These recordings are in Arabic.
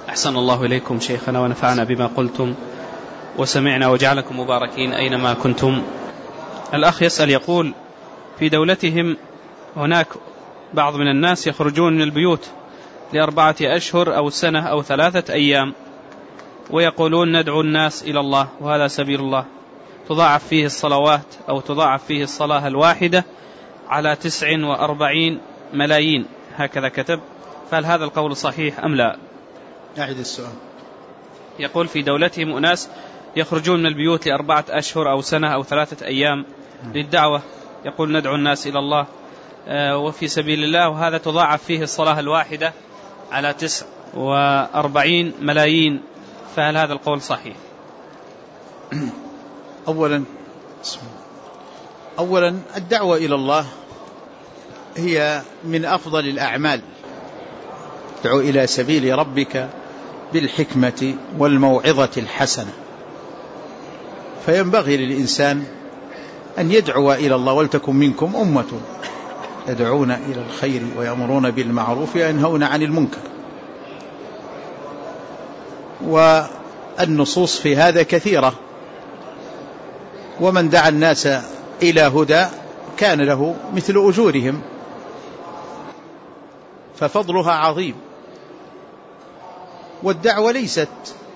أحسن الله إليكم شيخنا ونفعنا بما قلتم وسمعنا وجعلكم مباركين أينما كنتم. الأخ يسأل يقول: في دولتهم هناك بعض من الناس يخرجون من البيوت ل4 أشهر أو سنة أو 3 أيام ويقولون ندعو الناس إلى الله وهذا سبيل الله، تضاعف فيه الصلوات أو تضاعف فيه الصلاة الواحدة على 49 ملايين، هكذا كتب، فهل هذا القول صحيح أم لا؟ أعد السؤال. يقول: في دولتهم أناس يخرجون من البيوت ل4 أشهر أو سنة أو 3 أيام للدعوة، يقول ندعو الناس إلى الله وفي سبيل الله، وهذا تضاعف فيه الصلاة الواحدة على 49 ملايين، فهل هذا القول صحيح؟ أولا الدعوة إلى الله هي من أفضل الأعمال، ادع إلى سبيل ربك بالحكمة والموعظة الحسنة، فينبغي للإنسان أن يدعو إلى الله. ولتكن منكم أمة يدعون إلى الخير ويأمرون بالمعروف وينهون عن المنكر، والنصوص في هذا كثيرة، ومن دعا الناس إلى هدى كان له مثل أجورهم، ففضلها عظيم. والدعوة ليست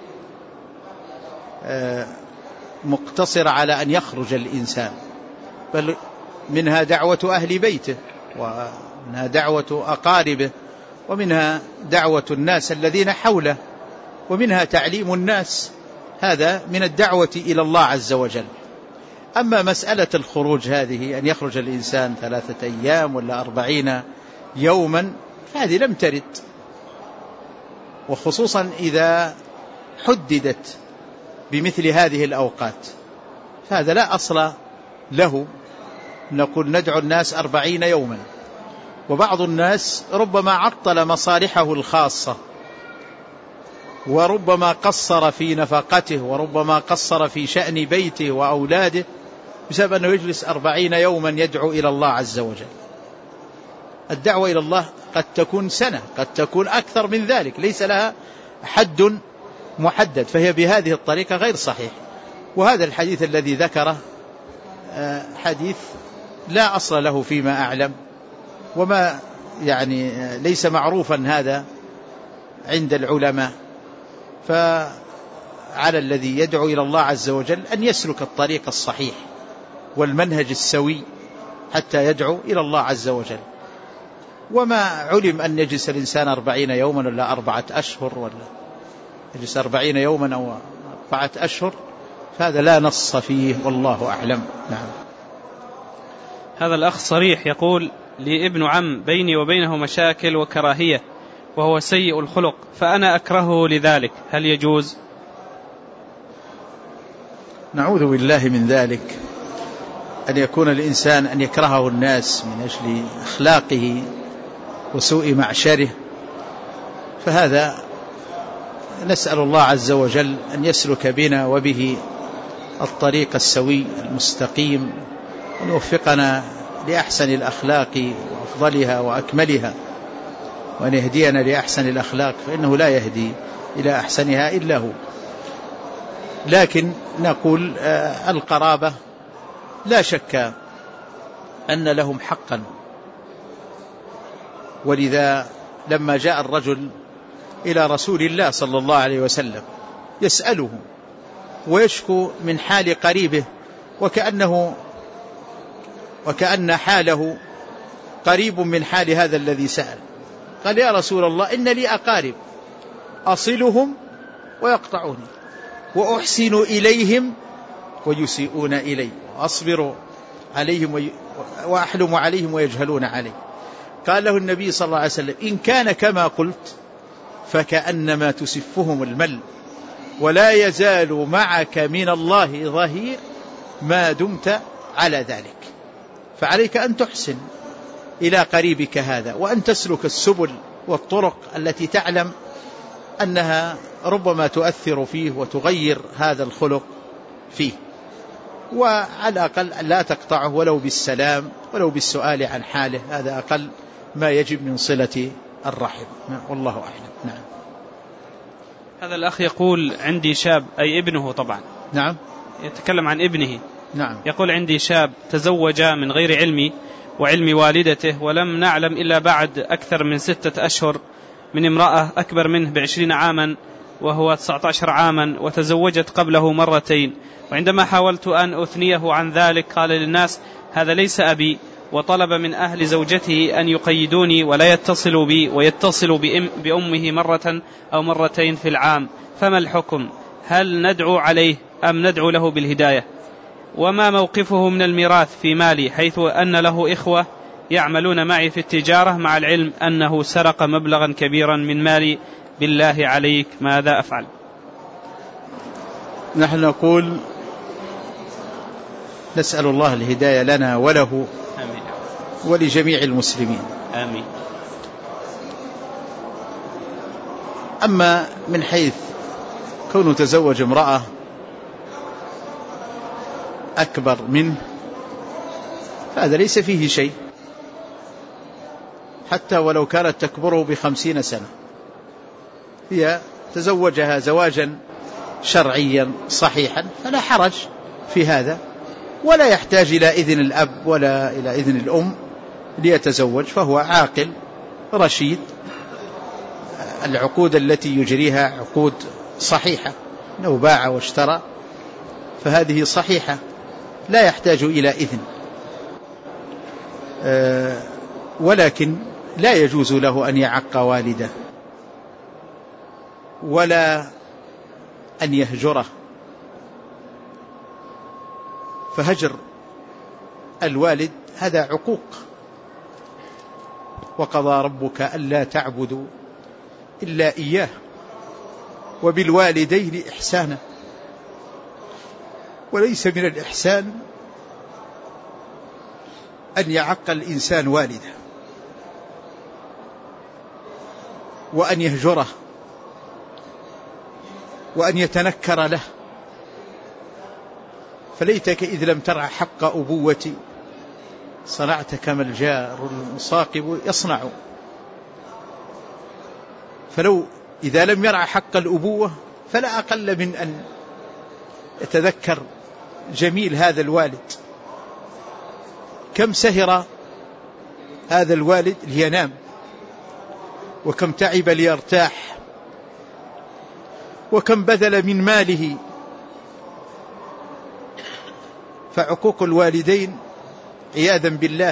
مقتصرة على أن يخرج الإنسان، بل منها دعوة أهل بيته، ومنها دعوة أقاربه، ومنها دعوة الناس الذين حوله، ومنها تعليم الناس، هذا من الدعوة إلى الله عز وجل. أما مسألة الخروج هذه، أن يخرج الإنسان 3 أيام ولا 40 يوما، هذه لم ترد، وخصوصا إذا حددت بمثل هذه الأوقات، هذا لا أصل له. نقول ندعو الناس 40 يوما، وبعض الناس ربما عطل مصالحه الخاصة، وربما قصر في نفقته، وربما قصر في شأن بيته وأولاده بسبب أنه يجلس 40 يوما يدعو إلى الله عز وجل. الدعوة إلى الله قد تكون سنة، قد تكون أكثر من ذلك، ليس لها حد محدد، فهي بهذه الطريقة غير صحيح. وهذا الحديث الذي ذكره حديث لا أصل له فيما أعلم، وما ليس معروفا هذا عند العلماء. فعلى الذي يدعو إلى الله عز وجل أن يسلك الطريق الصحيح والمنهج السوي حتى يدعو إلى الله عز وجل. وما علم أن يجلس الإنسان 40 يوما ولا 4 أشهر، ولا يجلس 40 يوما أو 4 أشهر، فهذا لا نص فيه، والله أعلم. نعم. هذا الأخ صريح يقول: لي ابن عم بيني وبينه مشاكل وكراهية، وهو سيء الخلق، فأنا أكرهه لذلك، هل يجوز؟ نعوذ بالله من ذلك، أن يكون الإنسان أن يكرهه الناس من أجل أخلاقه وسوء معشره، فهذا نسأل الله عز وجل أن يسلك بنا وبه الطريق السوي المستقيم، وأن يوفقنا لأحسن الأخلاق وأفضلها وأكملها، وأن يهدينا لأحسن الأخلاق، فإنه لا يهدي إلى أحسنها إلا هو. لكن نقول القرابة لا شك أن لهم حقا، ولذا لما جاء الرجل إلى رسول الله صلى الله عليه وسلم يسأله ويشكو من حال قريبه، وكأن حاله قريب من حال هذا الذي سأل، قال: يا رسول الله، إن لي أقارب أصلهم ويقطعوني، وأحسن إليهم ويسيئون إلي، وأصبر عليهم وأحلم عليهم ويجهلون علي. قال له النبي صلى الله عليه وسلم: إن كان كما قلت فكأنما تسفهم المل، ولا يزال معك من الله ظهير ما دمت على ذلك. فعليك أن تحسن إلى قريبك هذا، وأن تسلك السبل والطرق التي تعلم أنها ربما تؤثر فيه وتغير هذا الخلق فيه، وعلى الأقل لا تقطعه ولو بالسلام، ولو بالسؤال عن حاله، هذا أقل ما يجب من صلة الرحم. والله أعلم. نعم. هذا الأخ يقول عندي شاب، أي ابنه طبعا. نعم. يتكلم عن ابنه. نعم. يقول عندي شاب تزوج من غير علمي وعلم والدته، ولم نعلم إلا بعد أكثر من 6 أشهر من امرأة أكبر منه ب20 عاما وهو 19 عاما، وتزوجت قبله 2 مرات. وعندما حاولت أن أثنيه عن ذلك قال للناس هذا ليس أبي، وطلب من أهل زوجته أن يقيدوني ولا يتصلوا بي، ويتصل بأمه 1 مرة أو 2 مرات في العام. فما الحكم؟ هل ندعو عليه أم ندعو له بالهداية؟ وما موقفه من الميراث في مالي، حيث أن له إخوة يعملون معي في التجارة، مع العلم أنه سرق مبلغا كبيرا من مالي، بالله عليك ماذا أفعل؟ نحن نقول نسأل الله الهداية لنا وله آمين. ولجميع المسلمين. آمين. أما من حيث كونه تزوج امرأة أكبر منه فهذا ليس فيه شيء، حتى ولو كانت تكبره ب50 سنة، هي تزوجها زواجا شرعيا صحيحا فلا حرج في هذا، ولا يحتاج إلى إذن الأب ولا إلى إذن الأم ليتزوج، فهو عاقل رشيد. العقود التي يجريها عقود صحيحة، لو باع واشترى فهذه صحيحة لا يحتاج إلى إذن، ولكن لا يجوز له أن يعق والده ولا أن يهجره، فهجر الوالد هذا عقوق. وقضى ربك ألا تعبدوا إلا إياه وبالوالدين إحسانا. وليس من الإحسان أن يعق الإنسان والده وأن يهجره وأن يتنكر له. فليتك إذ لم ترع حق أبوتي صنعت كما الجار المصاقب يصنع. فلو إذا لم يرع حق الأبوة فلا أقل من أن يتذكر جميل هذا الوالد. كم سهر هذا الوالد لينام، وكم تعب ليرتاح، وكم بذل من ماله. فعقوق الوالدين عياذا بالله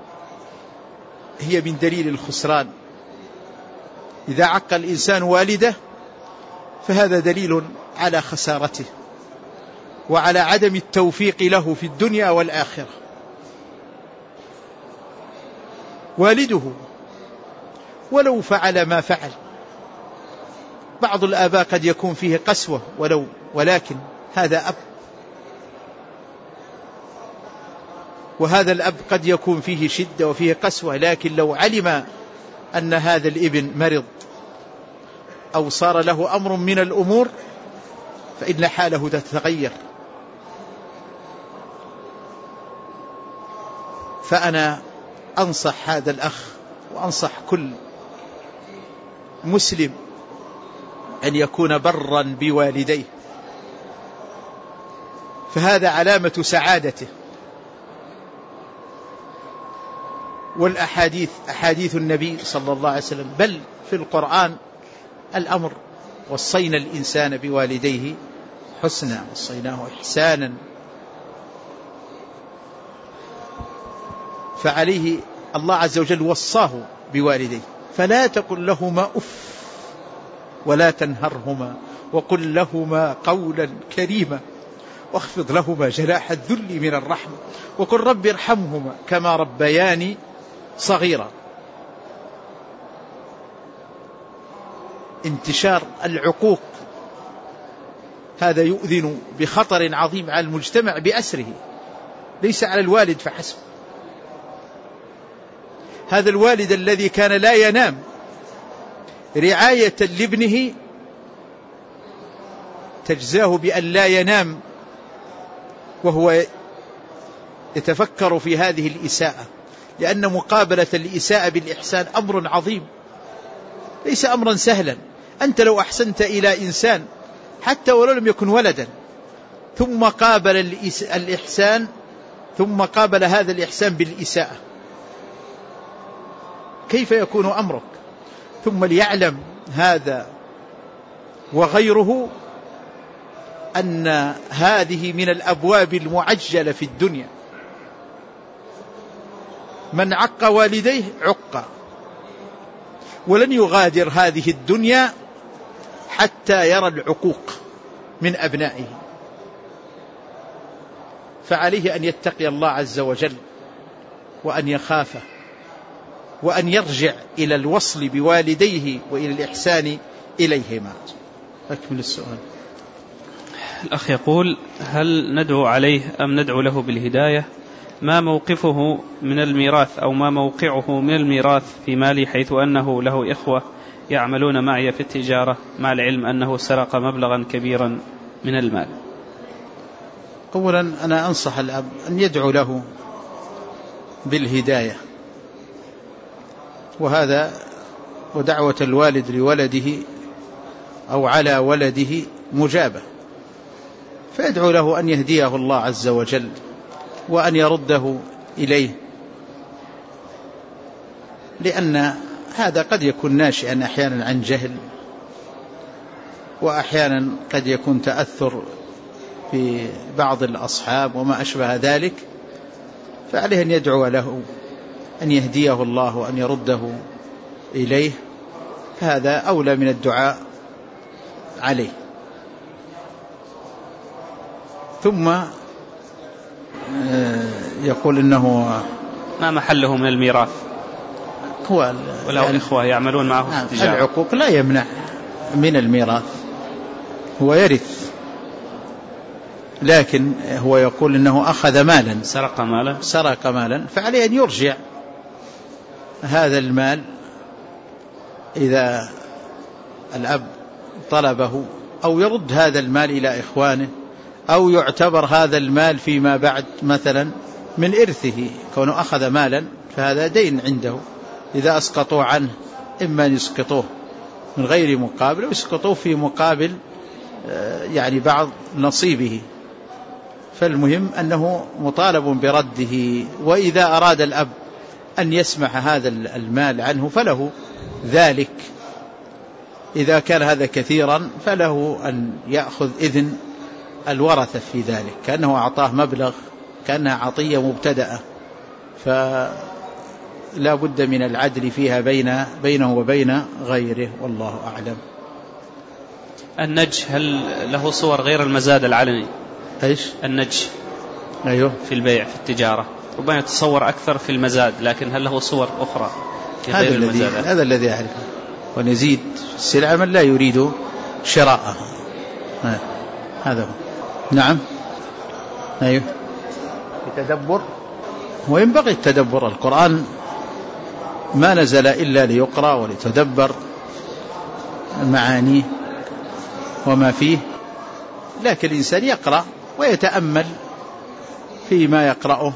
هي من دليل الخسران. إذا عق الإنسان والده فهذا دليل على خسارته وعلى عدم التوفيق له في الدنيا والآخرة. والده ولو فعل ما فعل، بعض الآباء قد يكون فيه قسوة ولكن هذا أب، وهذا الأب قد يكون فيه شدة وفيه قسوة، لكن لو علم أن هذا الابن مرض أو صار له أمر من الأمور فإن حاله تتغير. فأنا أنصح هذا الأخ وأنصح كل مسلم أن يكون برا بوالديه، فهذا علامة سعادته. والأحاديث أحاديث النبي صلى الله عليه وسلم بل في القرآن الأمر وصينا الإنسان بوالديه حسنا وصيناه إحسانا. فعليه الله عز وجل وصاه بوالديه، فلا تقل لهما أف ولا تنهرهما وقل لهما قولا كريما واخفض لهما جناح الذل من الرحمة وقل رب ارحمهما كما ربياني صغيرا. انتشار العقوق هذا يؤذن بخطر عظيم على المجتمع بأسره، ليس على الوالد فحسب. هذا الوالد الذي كان لا ينام رعاية لابنه تجزاه بأن لا ينام وهو يتفكر في هذه الإساءة، لأن مقابلة الإساءة بالإحسان أمر عظيم، ليس أمرا سهلا. أنت لو أحسنت إلى إنسان حتى ولو لم يكن ولدا ثم قابل الإحسان، ثم قابل هذا الإحسان بالإساءة، كيف يكون أمرك؟ ثم ليعلم هذا وغيره أن هذه من الأبواب المعجلة في الدنيا، من عق والديه عق، ولن يغادر هذه الدنيا حتى يرى العقوق من أبنائه. فعليه أن يتقي الله عز وجل وأن يخافه وأن يرجع إلى الوصل بوالديه وإلى الإحسان إليهما. أكمل السؤال. الأخ يقول: هل ندعو عليه أم ندعو له بالهداية؟ ما موقفه من الميراث أو ما موقعه من الميراث في مالي، حيث أنه له إخوة يعملون معي في التجارة، مع العلم أنه سرق مبلغا كبيرا من المال؟ أولا أنا أنصح الأب أن يدعو له بالهداية، وهذا ودعوة الوالد لولده أو على ولده مجابة، فيدعو له أن يهديه الله عز وجل وأن يرده إليه، لأن هذا قد يكون ناشئا أحيانا عن جهل، وأحيانا قد يكون تأثر في بعض الأصحاب وما أشبه ذلك، فعليه أن يدعو له أن يهديه الله وأن يرده إليه، فهذا أولى من الدعاء عليه. ثم يقول إنه ما محله من الميراث، هو وله إخوة يعملون معه في التجارة. العقوق لا يمنع من الميراث، هو يرث، لكن هو يقول إنه أخذ مالا، سرق مالا، فعليه أن يرجع هذا المال إذا الأب طلبه، أو يرد هذا المال إلى إخوانه، أو يعتبر هذا المال فيما بعد مثلا من إرثه، كونه أخذ مالا فهذا دين عنده، إذا أسقطوه عنه إما أن يسقطوه من غير مقابل، ويسقطوه في مقابل يعني بعض نصيبه، فالمهم أنه مطالب برده. وإذا أراد الأب أن يسمح هذا المال عنه فله ذلك، إذا كان هذا كثيرا فله أن يأخذ إذن الورثة في ذلك، كأنه أعطاه مبلغ، كأنها عطية مبتدأة، فلا بد من العدل فيها بينه وبين غيره، والله أعلم. النج هل له صور غير المزاد العلني؟ إيش النج؟ أيوه، في البيع في التجارة ربما يتصور أكثر في المزاد، لكن هل له صور أخرى في غير المزاد؟ هذا الذي أعرفه، ونزيد السلعة من لا يريد شراءها، هذا هو. نعم، أيوه، بتدبر، وينبغي التدبر. القرآن ما نزل إلا ليقرأ ولتدبر معانيه وما فيه، لكن الإنسان يقرأ ويتأمل فيما يقرأه،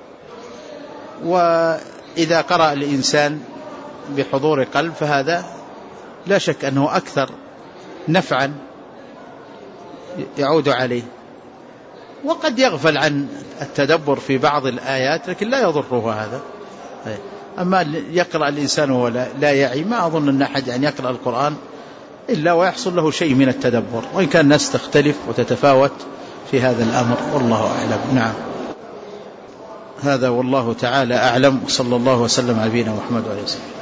وإذا قرأ الإنسان بحضور قلب فهذا لا شك أنه أكثر نفعا يعود عليه. وقد يغفل عن التدبر في بعض الآيات، لكن لا يضره هذا. أما يقرأ الإنسان وهو لا يعي، ما أظن أن أحد أن يقرأ القرآن إلا ويحصل له شيء من التدبر، وإن كان الناس تختلف وتتفاوت في هذا الأمر، والله أعلم. نعم، هذا والله تعالى أعلم، وصلى الله وسلم على نبينا محمد وعلى آله وسلم.